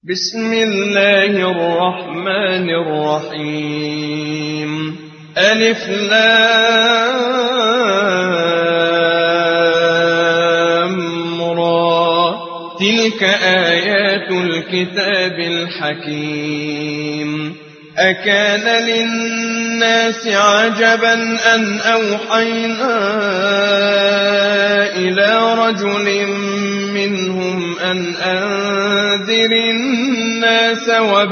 بسم الله الرحمن الرحيم. ألف لام را، تلك آيات الكتاب الحكيم. أكان للناس عجبا أن أوحينا إلى رجل منهم أن أنذر الناس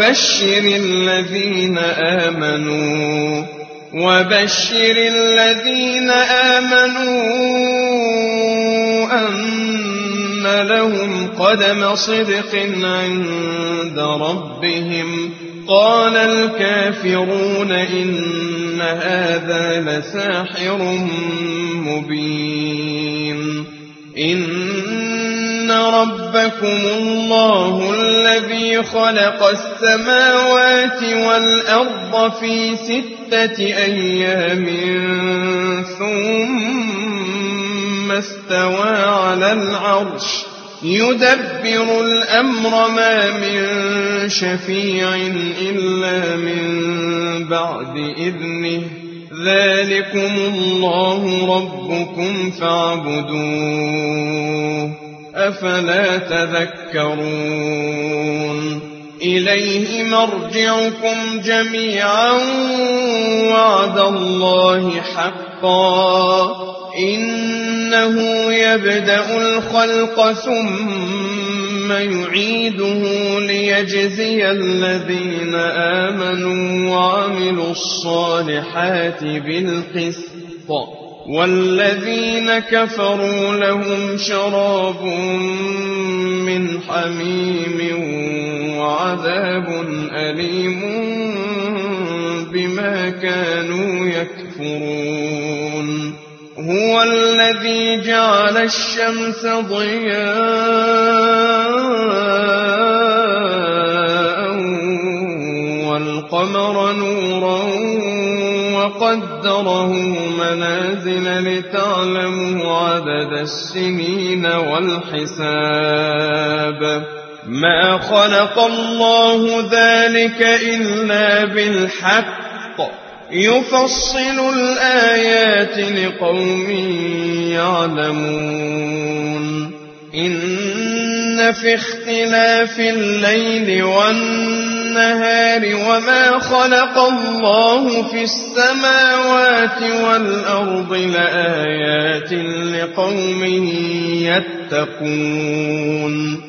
وبشر الذين آمنوا أن لهم قدم صدق عند ربهم. قال الكافرون إن هذا لساحر مبين. إن ربكم الله الذي خلق السماوات والأرض في 6 أيام ثم استوى على العرش يدبر الأمر، ما من شفيع إلا من بعد إذنه. ذلكم الله ربكم فاعبدوه، أفلا تذكرون. إليه مرجعكم جميعا وعد الله حقا، إنه يبدأ الخلق ثم يعيده ليجزي الذين آمنوا وعملوا الصالحات بالقسط، والذين كفروا لهم شراب من حميم وعذاب أليم بما كانوا يكفرون. هو الذي جعل الشمس ضياء والقمر نورا وقدره منازل لتعلموا عدد السنين والحساب. ما خلق الله ذلك إلا بالحق، يفصل الآيات لقوم يعلمون. إن في اختلاف الليل والنهار وما خلق الله في السماوات والأرض لآيات لقوم يتقون.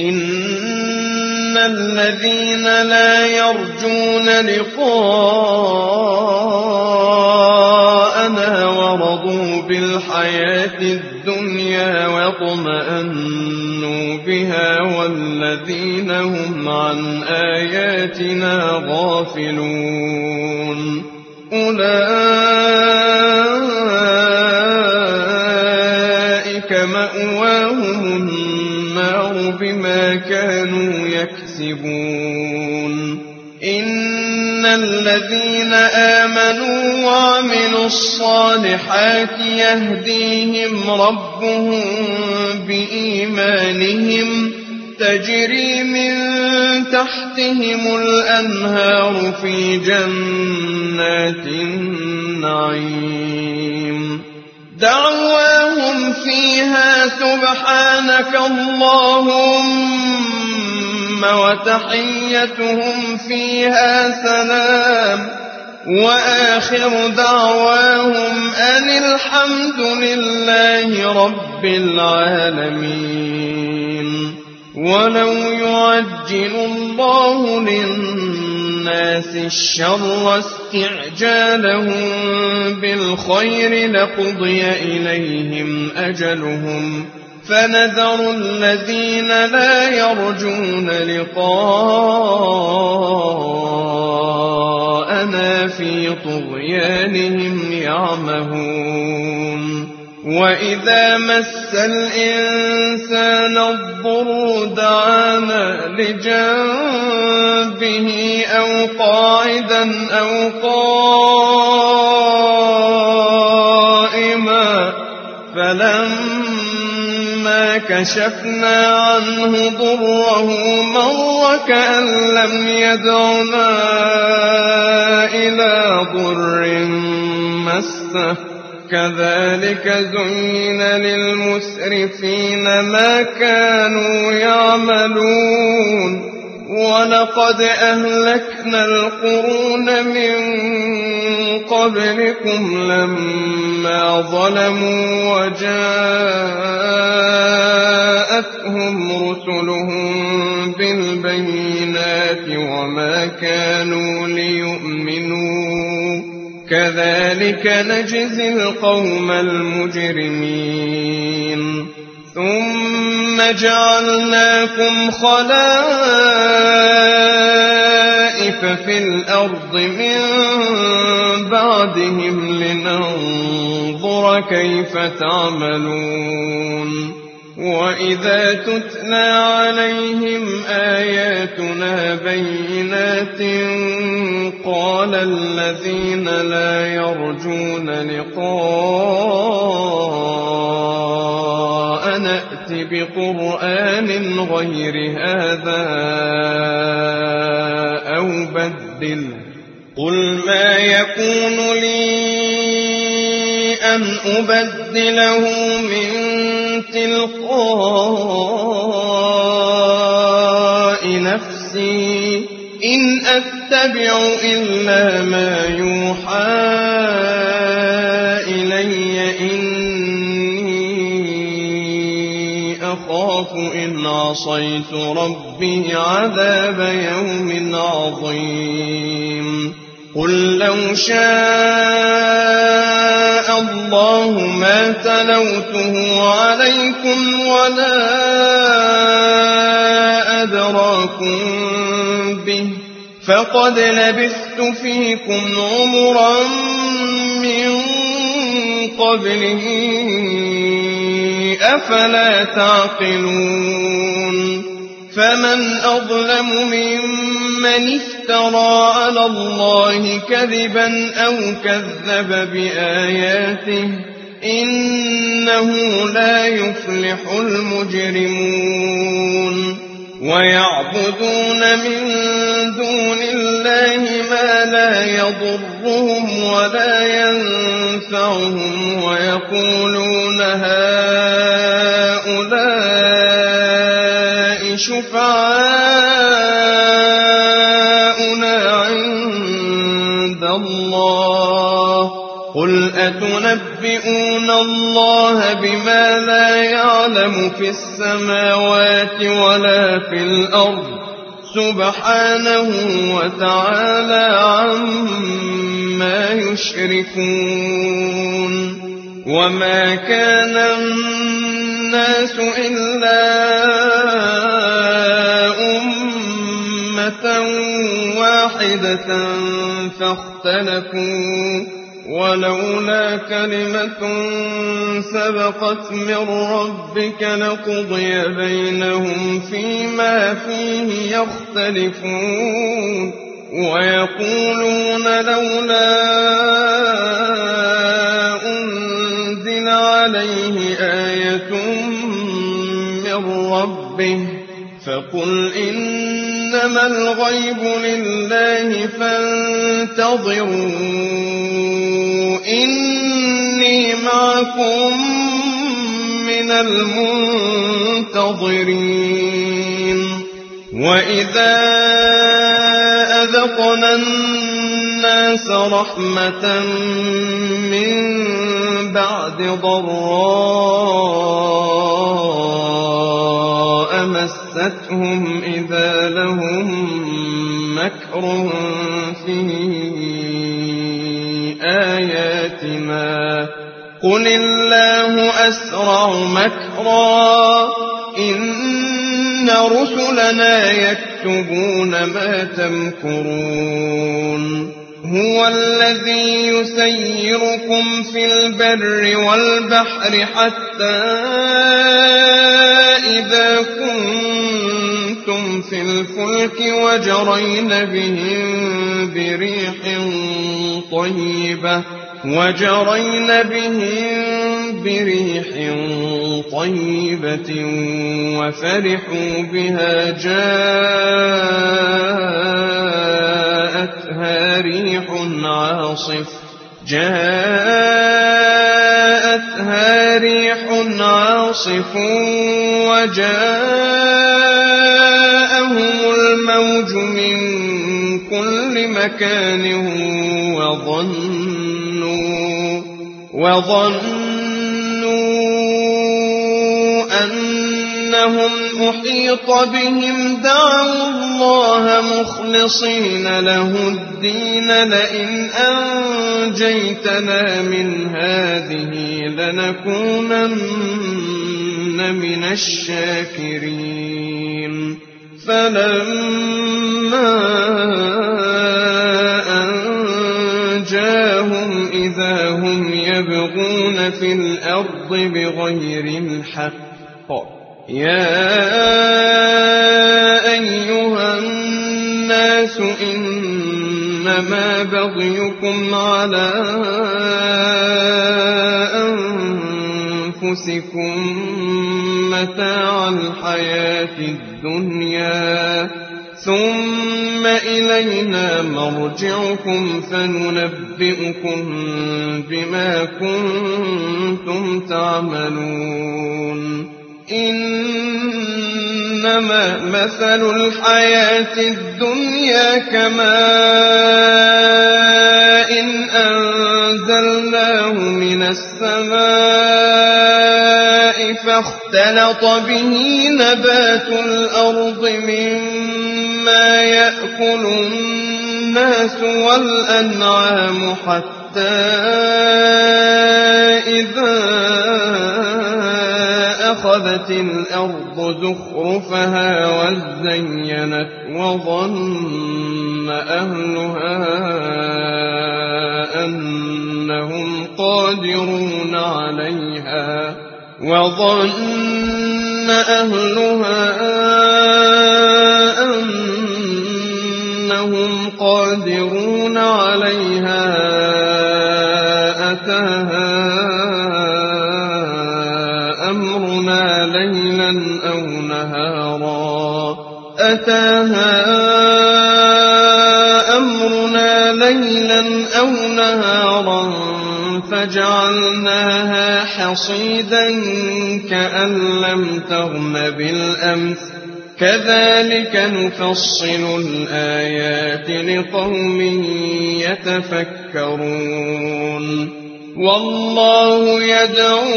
إن الذين لا يرجون لقاءنا ورضوا بالحياة الدنيا واطمأنوا بها والذين هم عن آياتنا غافلون، أولئك مأواهم النار بما كانوا يكسبون. إن الذين آمنوا وعملوا الصالحات يهديهم ربهم بإيمانهم، تجري من تحتهم الأنهار في جنات النعيم. دعواهم فيها سبحانك اللهم وتحيتهم فيها سلام، وآخر دعواهم أن الحمد لله رب العالمين. ولو يعجل الله للناس الشر استعجالهم بالخير لقضي إليهم أجلهم، فنذر الذين لا يرجون لقاءنا في طغيانهم يعمهون. وإذا مس الإنسان الضر دعانا لجنبه أو قاعدا أو قائما، فلما كشفنا عنه ضره مر كأن لم يدعنا إلى ضر مسه كذلك زين للمسرفين ما كانوا يعملون ولقد أهلكنا القرون من قبلكم لما ظلموا وجاءتهم رسلهم بالبينات وما كانوا ليؤمنوا كذلك نجزي القوم المجرمين ثم جعلناكم خلائف في الأرض من بعدهم لننظر كيف تعملون وإذا تتلى عليهم آياتنا بينات قال الذين لا يرجون لقاء نأت بقرآن غير هذا أو بدل قل ما يكون لي أن أبدله من تلقاء نفسي إن أتبع إلا ما يوحى إلي إني أخاف إن عصيت ربي عذاب يوم عظيم قل لو شاء الله ما تلوته عليكم ولا أدراكم به فقد لبثت فيكم عمرا من قبله أفلا تعقلون فمن أظلم ممن افترى على الله كذبا أو كذب بآياته إنه لا يفلح المجرمون ويعبدون من دون الله ما لا يضرهم ولا ينفعهم ويقولون هؤلاء شفعاؤنا عند الله قل أتنبئون الله بما لا يعلم في السماوات ولا في الأرض سبحانه وتعالى عما يشركون وما كان الناس إلا أمة واحدة فاختلفوا ولولا كلمة سبقت من ربك لقضي بينهم فيما فيه يختلفون ويقولون لولا أنزل عليه آية من ربه فقل إنما الغيب لله فانتظروا إني معكم من المنتظرين وإذا أذقنا الناس رحمة من بعد ضراء مستهم إذا لهم مكر في آياتنا قل الله أسرع مكرا إن رسلنا يكتبون ما تمكرون هو الذي يسيركم في البر والبحر حتى إذا كنتم في الفلك وجرين بريح طيبة وفرحوا بها جاءتها ريح عاصف وجاءهم الموج من كل مكان وظنوا أنهم أحيط بهم دعوا الله مخلصين له الدين لئن أنجيتنا من هذه لنكونن من الشاكرين فلما أنجاهم إذا هم يبغون في الأرض بغير الحق يا أيها الناس إنما بغيكم على أنفسكم متاع الحياة الدنيا ثم إلينا مرجعكم فننبئكم بما كنتم تعملون إنما مثل الحياة الدنيا كماء أنزلناه من السماء فاختلط به نبات الأرض مما يأكل الناس والأنعام حتى إذا أخذت الأرض زخرفها وزينت وظن أهلها أنهم قادرون عليها أتاها أمرنا ليلا أو نهارا فجعلناها حصيدا كأن لم تغن بالأمس كذلك نفصل الآيات لقوم يتفكرون والله يدعو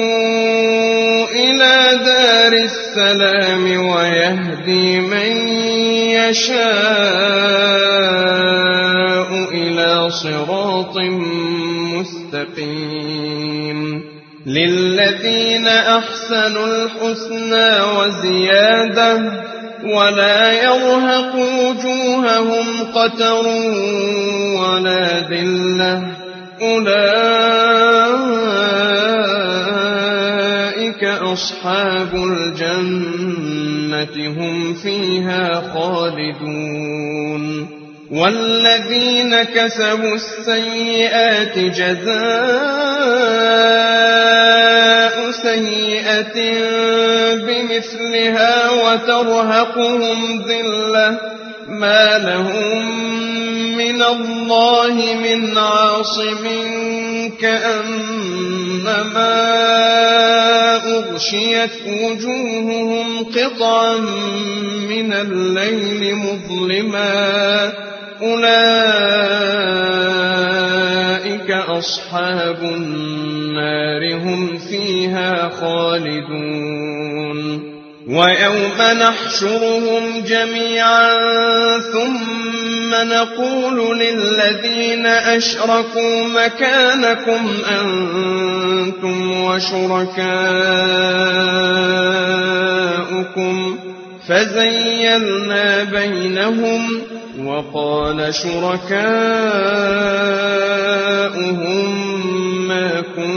إلى دار السلام ويهدي من يشاء إلى صراط مستقيم للذين أحسنوا الحسنى وزيادة ولا يرهق وجوههم قتر ولا ذلة أولئك أصحاب الجنة هم فيها خالدون والذين كسبوا السيئات جزاء سيئة بمثلها وترهقهم ذلة ما لهم من الله من عاصم كأنما أغشيت وجوههم قطعا من الليل مظلما أولئك أصحاب النار هم فيها خالدون ويوم نحشرهم جميعا ثم نقول للذين أشركوا مكانكم أنتم وشركاؤكم فزيلنا بينهم وقال شركاؤهم ما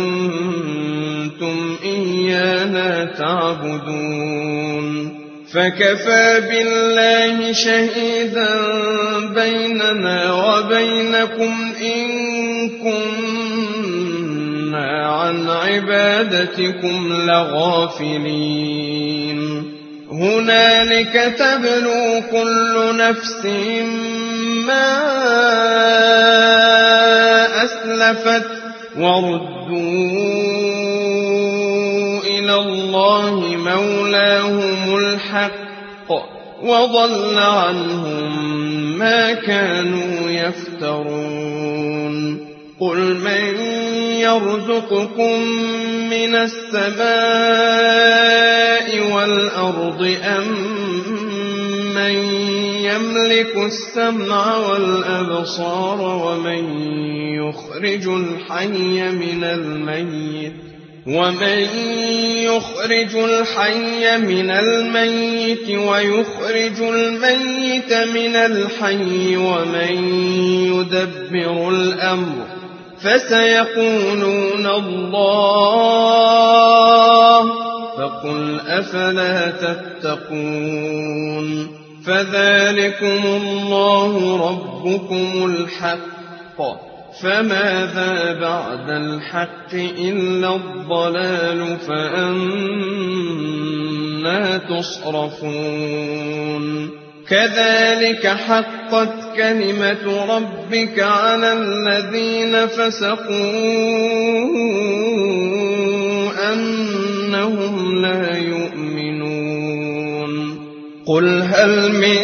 كنتم إيانا تعبدون فكفى بالله شهيدا بيننا وبينكم إن كنا عن عبادتكم لغافلين هنالك تبلو كل نفس ما أسلفت وردوا إلى الله مولاهم الحق وضل عنهم ما كانوا يفترون قل من يرزقكم من السماء والأرض أم من يملك السمع والأبصار ومن يخرج الحي من الميت ويخرج الميت من الحي ومن يدبر الأمر فسيقولون الله فقل أفلا تتقون فذلكم الله ربكم الحق فماذا بعد الحق إلا الضلال فأنى تصرفون كذلك حقت كلمة ربك على الذين فسقوا أنهم لا يؤمنون قل هل من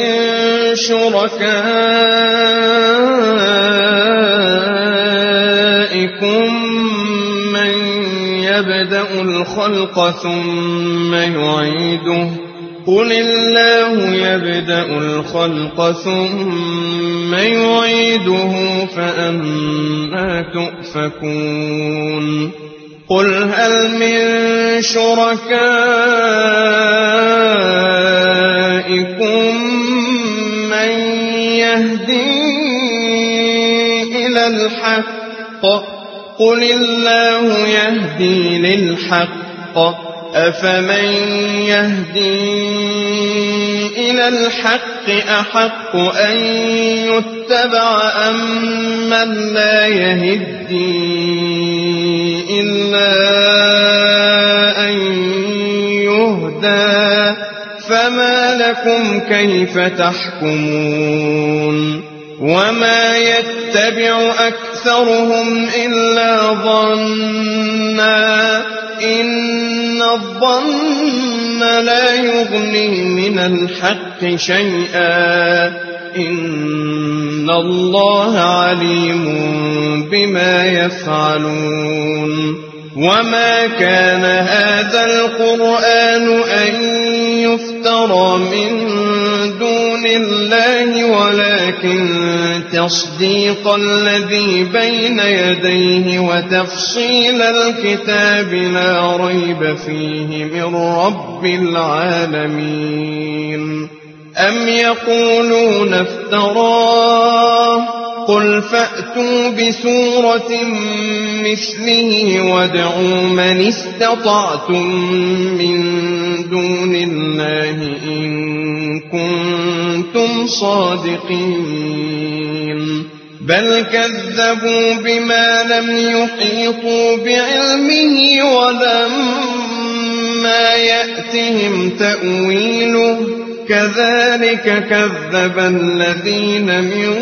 شركائكم من يبدأ الخلق ثم يعيده قل الله يبدأ الخلق ثم يعيده فأنى تؤفكون قل هل من شركائكم من يهدي إلى الحق قل الله يهدي للحق أفمن يهدي إلى الحق أحق أن يتبع أم من لا يهدي إلا أن يهدى فما لكم كيف تحكمون وما يتبع أكثرهم إلا ظنا إن الظن لا يغني من الحق شيئا إن الله عليم بما يفعلون وما كان هذا القرآن أن يفترى من دون الله ولكن تصديق الذي بين يديه وتفصيل الكتاب لا ريب فيه من رب العالمين أم يقولون افتراه قل فأتوا بسورة مثله وادعوا من استطعتم من دون الله إن كنتم صادقين بل كذبوا بما لم يحيطوا بعلمه ولما يأتهم تأويله كذلك كذب الذين من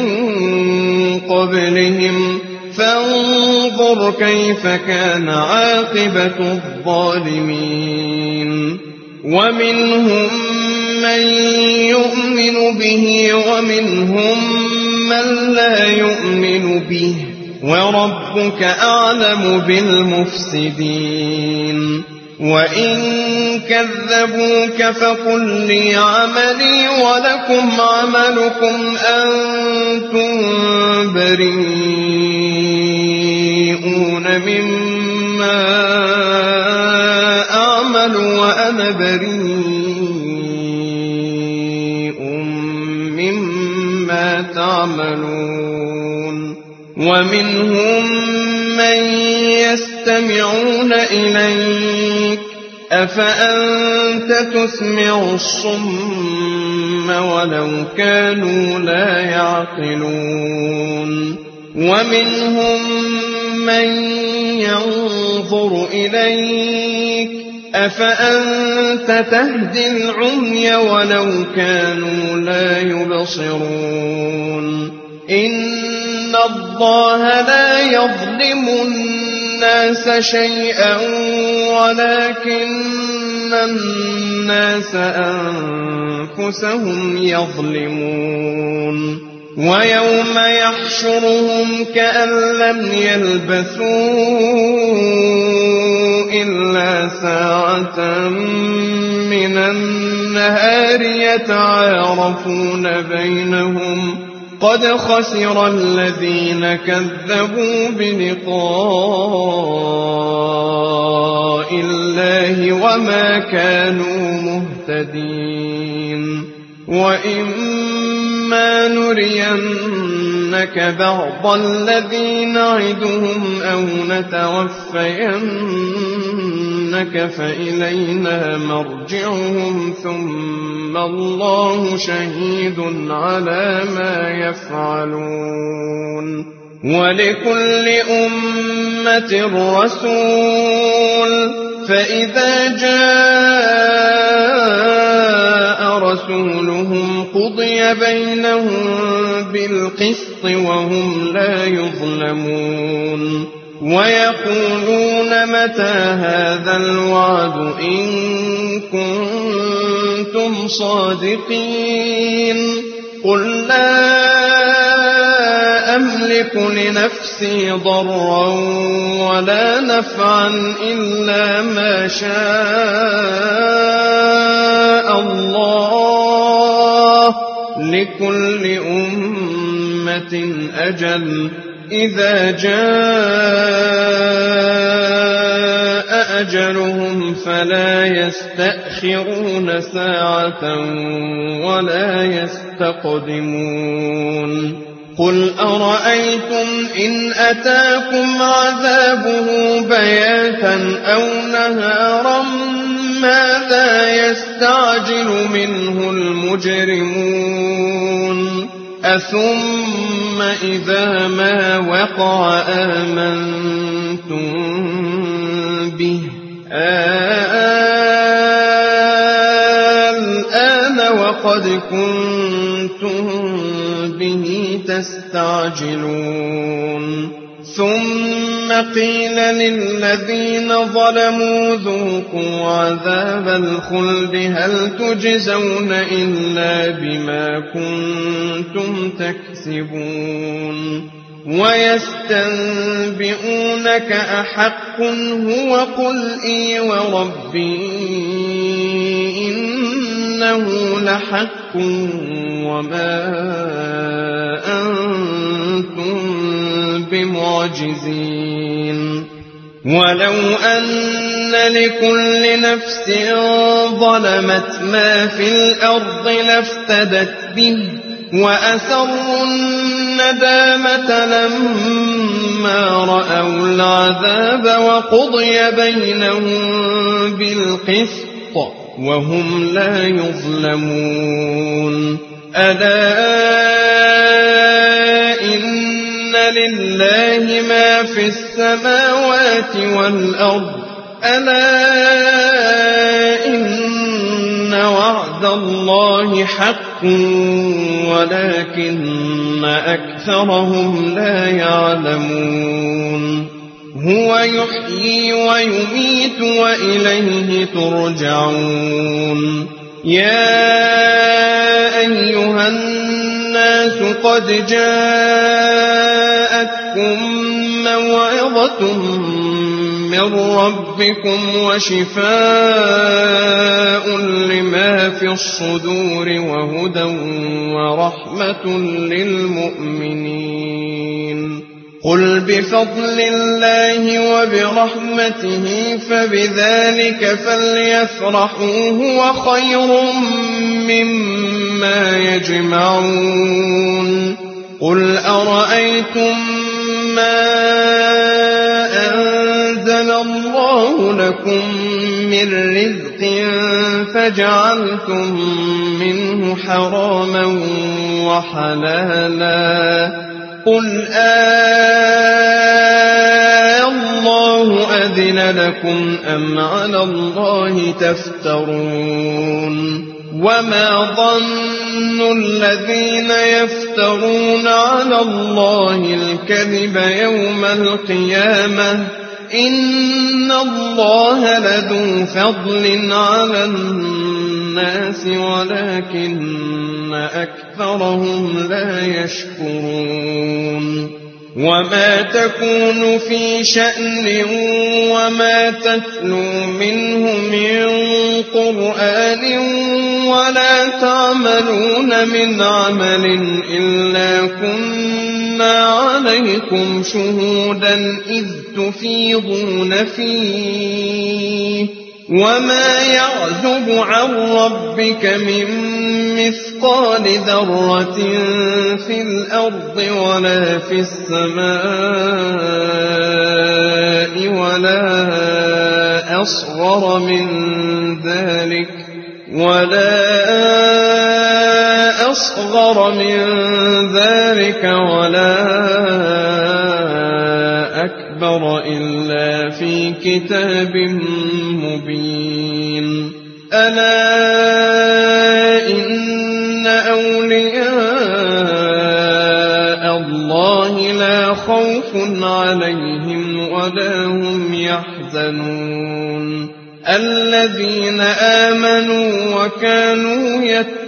قبلهم فانظر كيف كان عاقبة الظالمين ومنهم من يؤمن به ومنهم من لا يؤمن به وربك أعلم بالمفسدين وإن كذبوك فقل لي عملي ولكم عملكم أنتم بريئون مما أعمل وأنا بريء مما تعملون ومنهم من يستمعون إليك أفأنت تسمع الصم ولو كانوا لا يعقلون ومنهم من ينظر إليك أفأنت تهدي العمي ولو كانوا لا يبصرون إن الله لا يظلم الناس شيئا ولكن الناس أنفسهم يظلمون ويوم يحشرهم كأن لم يلبثوا إلا ساعة من النهار يتعارفون بينهم قد خسر الذين كذبوا بلقاء الله وما كانوا مهتدين وإما نرينك بعض الذي نعدهم أو نتوفينك فإلينا مرجعهم ثم الله شهيد على ما يفعلون ولكل أمة رسول فإذا جاء رسولهم قضي بينهم بالقسط وهم لا يظلمون ويقولون متى هذا الوعد إن كنتم صادقين قل لا أملك لنفسي ضرا ولا نفعا إلا ما شاء الله لكل أمة أجل إذا جاء أجلهم فلا يستأخرون ساعة ولا يستقدمون قل أرأيتم إن أتاكم عذابه بياتا أو نهارا ماذا يستعجل منه المجرمون أثم إذا ما وقع آمنتم به الآن وقد كنتم به تستعجلون ثم قيل للذين ظلموا ذوقوا عذاب الخلد هل تجزون إلا بما كنتم تكسبون ويستنبئونك أحق هو قل إي وربي إنه لحق وما أنتم بمعجزين ولو أن لكل نفس ظلمت ما في الأرض لافتدت به وأسروا الندامة لما رأوا العذاب وقضي بينهم بالقسط وهم لا يظلمون ألا إن لله ما في السماوات والأرض ألا إن وعد الله حق ولكن أكثرهم لا يعلمون هو يحيي ويميت وإليه ترجعون يا أيها الناس قد جاءتكم موعظة من ربكم وشفاء لما في الصدور وهدى ورحمة للمؤمنين قل بفضل الله وبرحمته فبذلك فليفرحوا هو خير مما يجمعون قل أرأيتم ما أنزل الله لكم من رزق فجعلتم منه حراما وحلالا قل الله أذن لكم أم على الله تفترون وما ظن الذين يفترون على الله الكذب يوم القيامة إن الله لذو فضل على الناس ولكن أكثرهم لا يشكرون وما تكون في شأن وما تتلو منه من قرآن ولا تعملون من عمل إلا كنا عليكم شهودا إذ تفيضون فيه وما يعزب عن ربك من مثقال ذرة في الأرض ولا في السماء ولا أصغر من ذلك ولا أكبر إلا في كتاب مبين ألا إن أولياء الله لا خوف عليهم ولا هم يحزنون الذين آمنوا وكانوا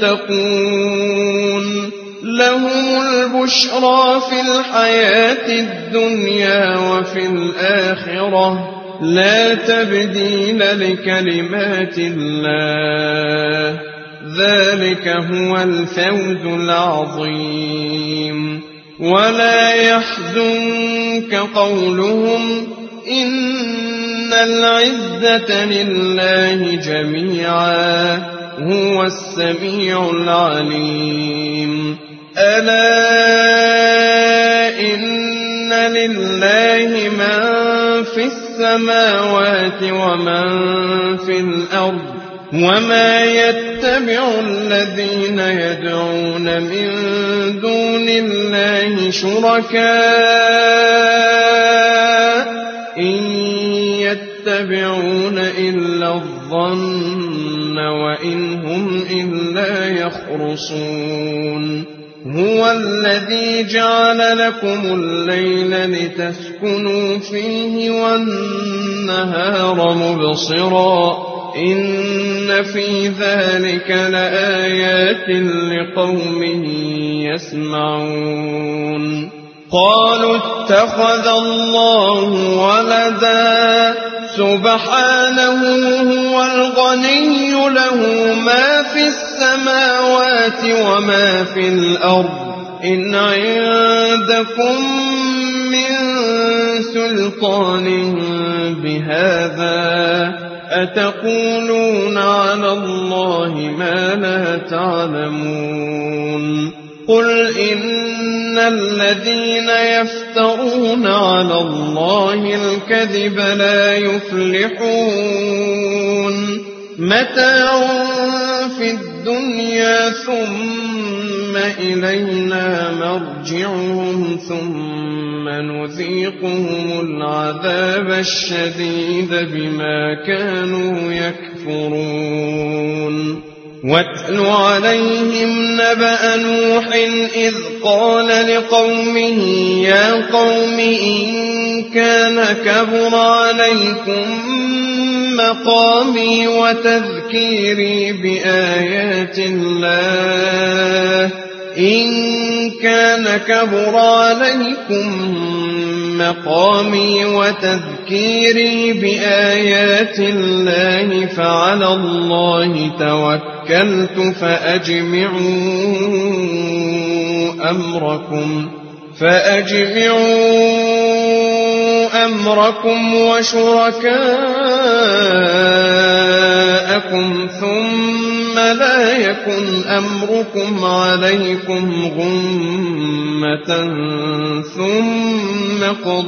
يتقون لهم البشرى في الحياة الدنيا وفي الآخرة لا تبديل لكلمات الله ذلك هو الفوز العظيم ولا يحزنك قولهم إن العزة لله جميعا هو السميع العليم ألا إن لله من في السماوات ومن في الأرض وما يتبع الذين يدعون من دون الله شركاء إن يتبعون إلا الظن وإن هم إلا يخرصون هو الذي جعل لكم الليل لتسكنوا فيه والنهار مبصرا إن في ذلك لآيات لقوم يسمعون قالوا اتخذ الله ولدا سبحانه هو الغني له ما في السماوات وما في الأرض إن عندكم من سلطان بهذا أتقولون على الله ما لا تعلمون قل إن الذين يفترون على الله الكذب لا يفلحون متاع في الدنيا ثم إلينا مرجعهم ثم نذيقهم العذاب الشديد بما كانوا يكفرون واتل عليهم نبأ نوح إذ قال لقومه يا قوم إن كان كبر عليكم مقامي وتذكيري بآيات الله إن كان كبر عليكم مقامي وتذكيري بآيات الله فعلى الله توكلت فأجمعوا أمركم وشركاءكم ثم لا يكن أمركم عليكم غمة ثم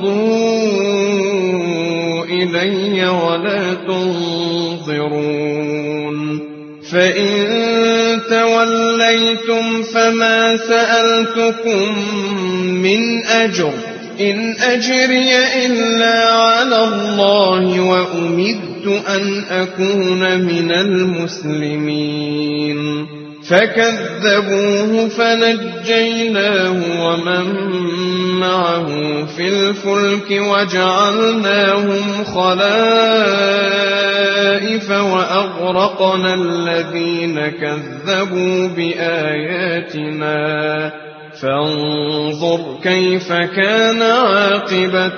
قضوا إلي ولا تنظرون فإن تولوا توليتم فما سألتكم من أجر إن أجري إلا على الله وأمرت أن أكون من المسلمين فكذبوه فنجيناه ومن معه في الفلك وجعلناهم خلائف وأغرقنا الذين كذبوا بآياتنا فانظر كيف كان عاقبة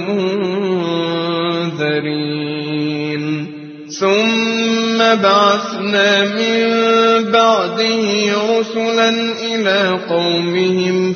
المنذرين ثم بعثنا من بعده رسلا إلى قومهم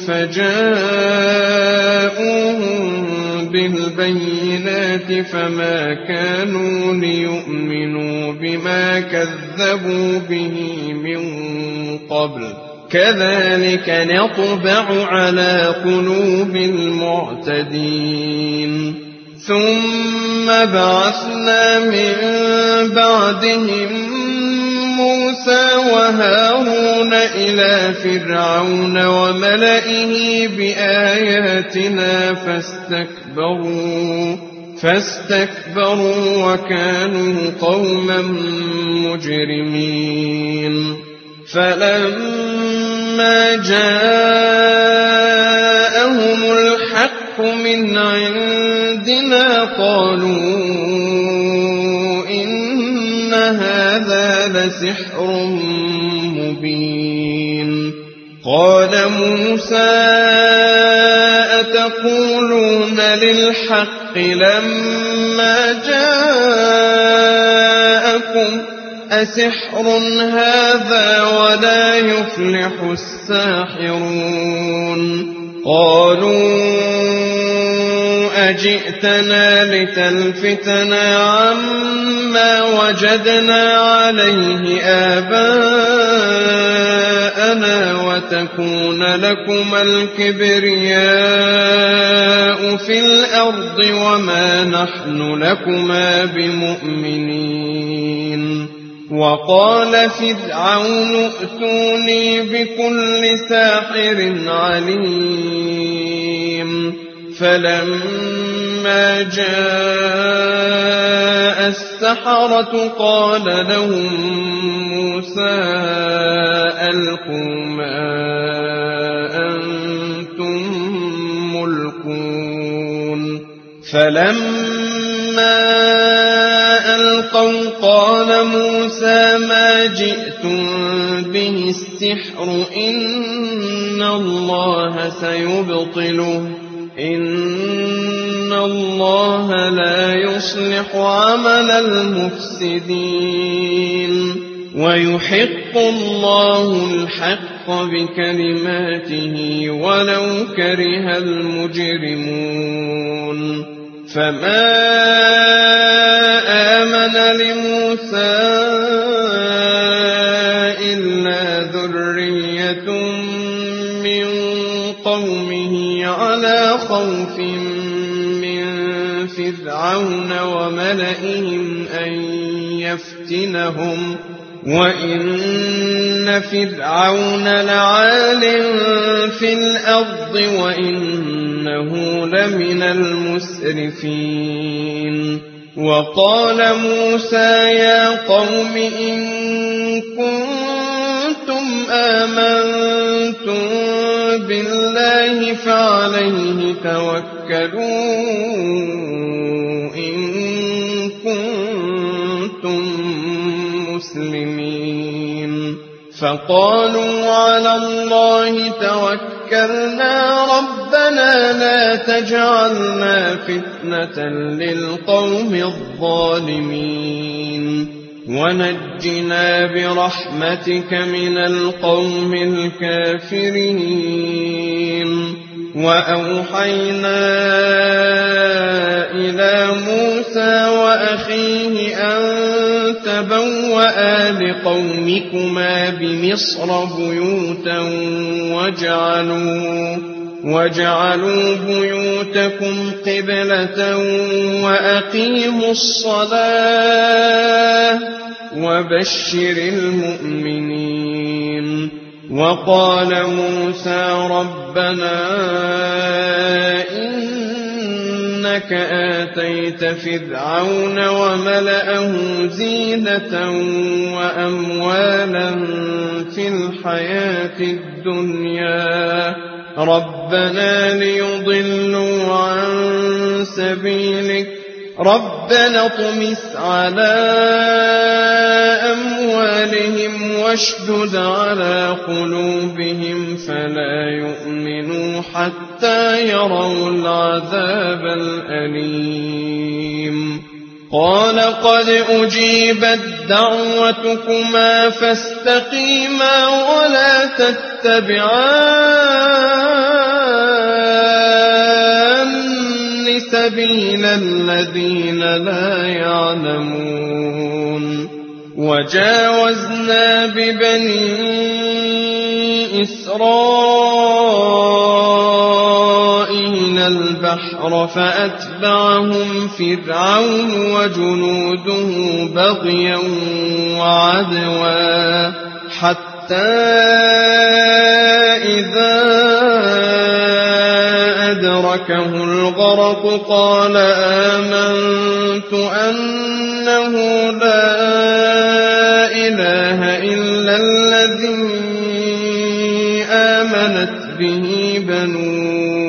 فجاءوهم بالبينات فما كانوا ليؤمنوا بما كذبوا به من قبل كذلك نطبع على قلوب المعتدين ثم بعثنا من بعدهم موسى وهارون إلى فرعون وملئه بآياتنا فاستكبروا وكانوا قوما مجرمين فلما جاءهم الحق من عندنا قالوا إن هذا لسحر مبين قال موسى أتقولون للحق لما جاءكم أسحر هذا ولا يفلح الساحرون قالوا أجئتنا لتلفتنا عما وجدنا عليه آباءنا وتكون لكما الكبرياء في الأرض وما نحن لكما بمؤمنين وقال فرعون ائتوني بكل ساحر عليم فلما جاء السحرة قال لهم موسى ألقوا ما أنتم ملقون فلما ألقوا قال موسى ما جئتم به السحر إن الله سيبطله إن الله لا يصلح عمل المفسدين ويحق الله الحق بكلماته ولو كره المجرمون فما آمن لموسى إلا ذرية من قومه على خوف من فرعون وملئهم أن يفتنهم وإن فرعون لعال في الأرض وإنه لمن المسرفين وقال موسى يا قوم إن كنتم آمنتم بالله فعليه توكلوا إن كنتم مسلمين فقالوا على الله توكلنا ربنا لا تجعلنا فتنة للقوم الظالمين ونجنا برحمتك من القوم الكافرين وأوحينا إلى موسى وأخيه أن تبوأ لقومكما بمصر بيوتا وجعلوا بيوتكم قبلة وأقيموا الصلاة وبشر المؤمنين. وقال موسى ربنا إنك آتيت فرعون وملأه زينة وأموالا في الحياة الدنيا ربنا ليضلوا عن سبيلك ربنا اطمس على أموالهم واشدد على قلوبهم فلا يؤمنوا حتى يروا العذاب الأليم. قال قد أجيبت دعوتكما فاستقيما ولا تتبعان سبيل الذين لا يعلمون. وجاوزنا ببني إسرائيل البحر فأتبعهم فرعون وجنوده بغيا وعدوا حتى إذا أدركه الغرق قال آمنت أنه لا إله إلا الذي آمنت به بنو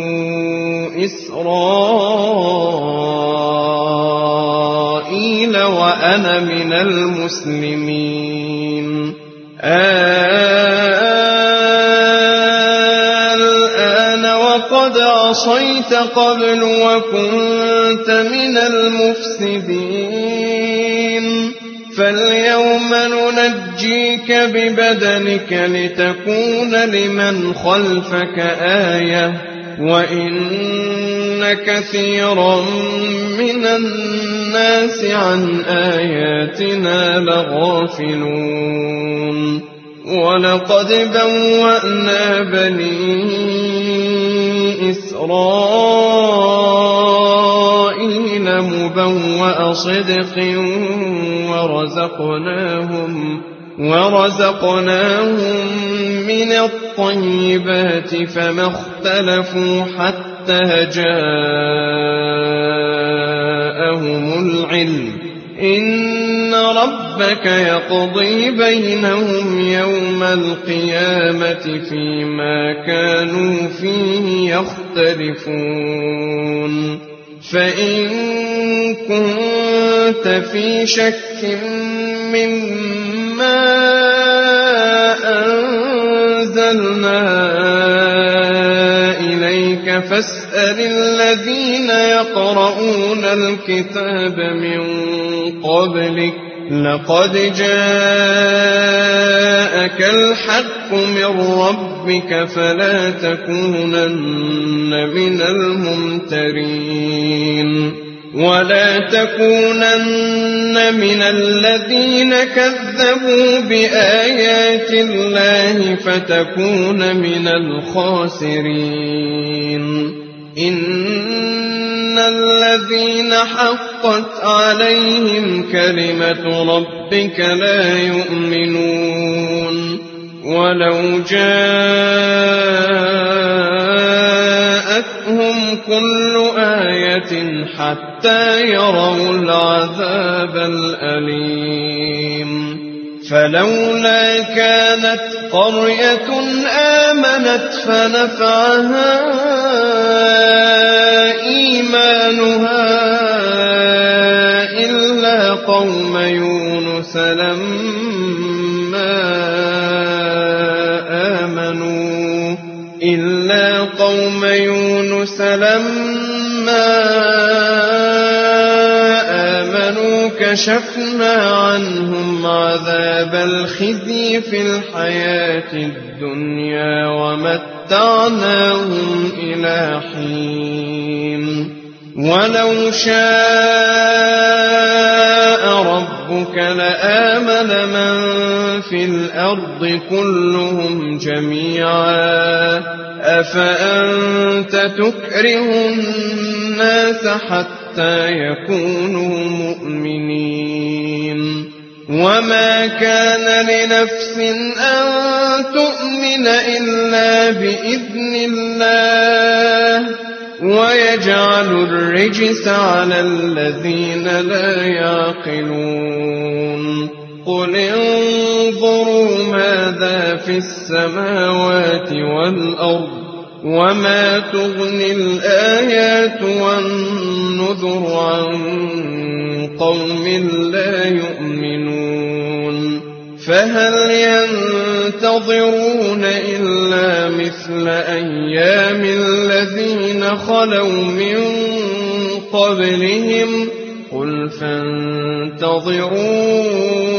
إسرائيل وأنا من المسلمين. قد عصيت قبل وكنت من المفسدين فاليوم ننجيك ببدنك لتكون لمن خلفك آية وإن كثيرا من الناس عن آياتنا لغافلون. ولقد بوأنا بني إسرائيل مبوأ صدق ورزقناهم من الطيبات فما اختلفوا حتى جاءهم العلم إن ربك يقضي بينهم يوم القيامة فيما كانوا فيه يختلفون. فإن كنت في شك مما أنزلنا إليك فاسأل الذين يقرؤون الكتاب من قبلك لقد جاءك الحق من ربك فلا تكونن من الممترين. ولا تكونن من الذين كذبوا بآيات الله فتكون من الخاسرين. إن الذين حقت عليهم كلمة ربك لا يؤمنون ولو جاءتهم كل آية حتى يروا العذاب الأليم. فلولا كانت قرية آمنت فنفعها إيمانها إلا قوم يونس لما آمنوا كشفنا عنهم عذاب الخزي في الحياة الدنيا ومتعناهم إلى حين. ولو شاء ربك لآمن من في الأرض كلهم جميعا أفأنت تكره الناس حتى يكونوا مؤمنين وما كان لنفس أن تؤمن إلا بإذن الله ويجعل الرجس على الذين لا يعقلون قل انظروا ماذا في السماوات والأرض وما تغني الآيات والنذر عن قوم لا يؤمنون فهل ينتظرون إلا مثل أيام الذين خلوا من قبلهم قل فانتظروا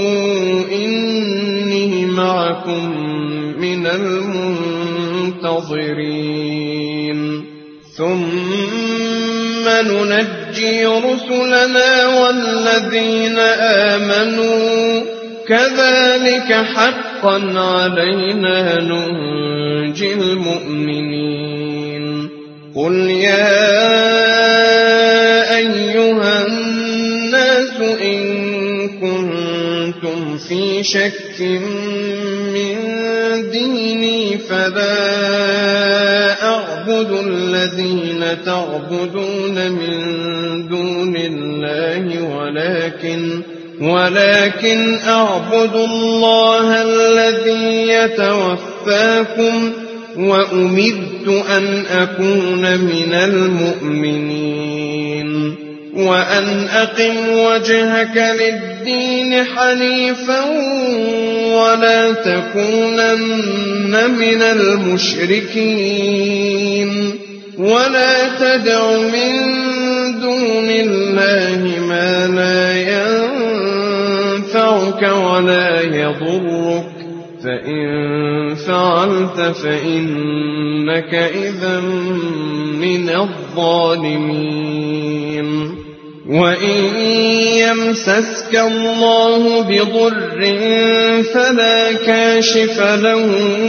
إني معكم من المنتظرين ثم ننجي رسلنا والذين آمنوا كذلك حقا علينا ننجي المؤمنين قل يا أيها الناس إن كنتم في شك من ديني فلا أعبد الذين تعبدون من دون الله ولكن أعبد الله الذي يتوفاكم وأمرت أن أكون من المؤمنين وأن أقم وجهك للدين حنيفا ولا تكونن من المشركين ولا تدع من دون الله ما لا ينفعك ولا يضرك فإن فعلت فإنك إذا من الظالمين وإن يمسسك الله بضر فلا كاشف له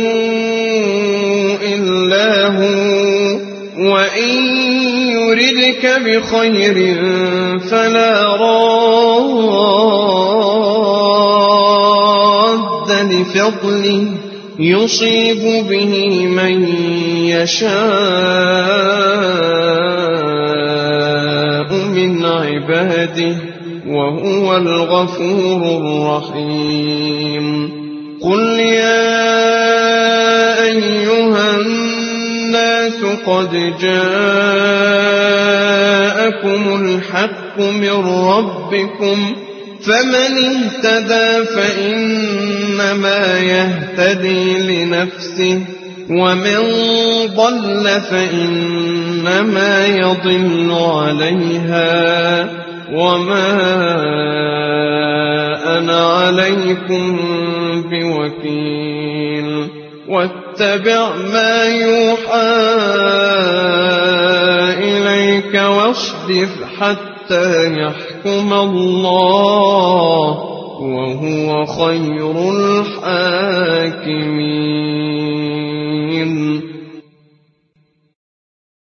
إلا هو وإن يردك بخير فلا راد لفضله يصيب به من يشاء من عباده وهو الغفور الرحيم قل يا أيها الناس قد جاءكم الحق من ربكم فمن اهتدى فإنما يهتدي لنفسه ومن ضل فإنما يضل عليها وما أنا عليكم بوكيل واتبع ما يوحى إليك واصبر حتى يحكم الله وهو خير الحاكمين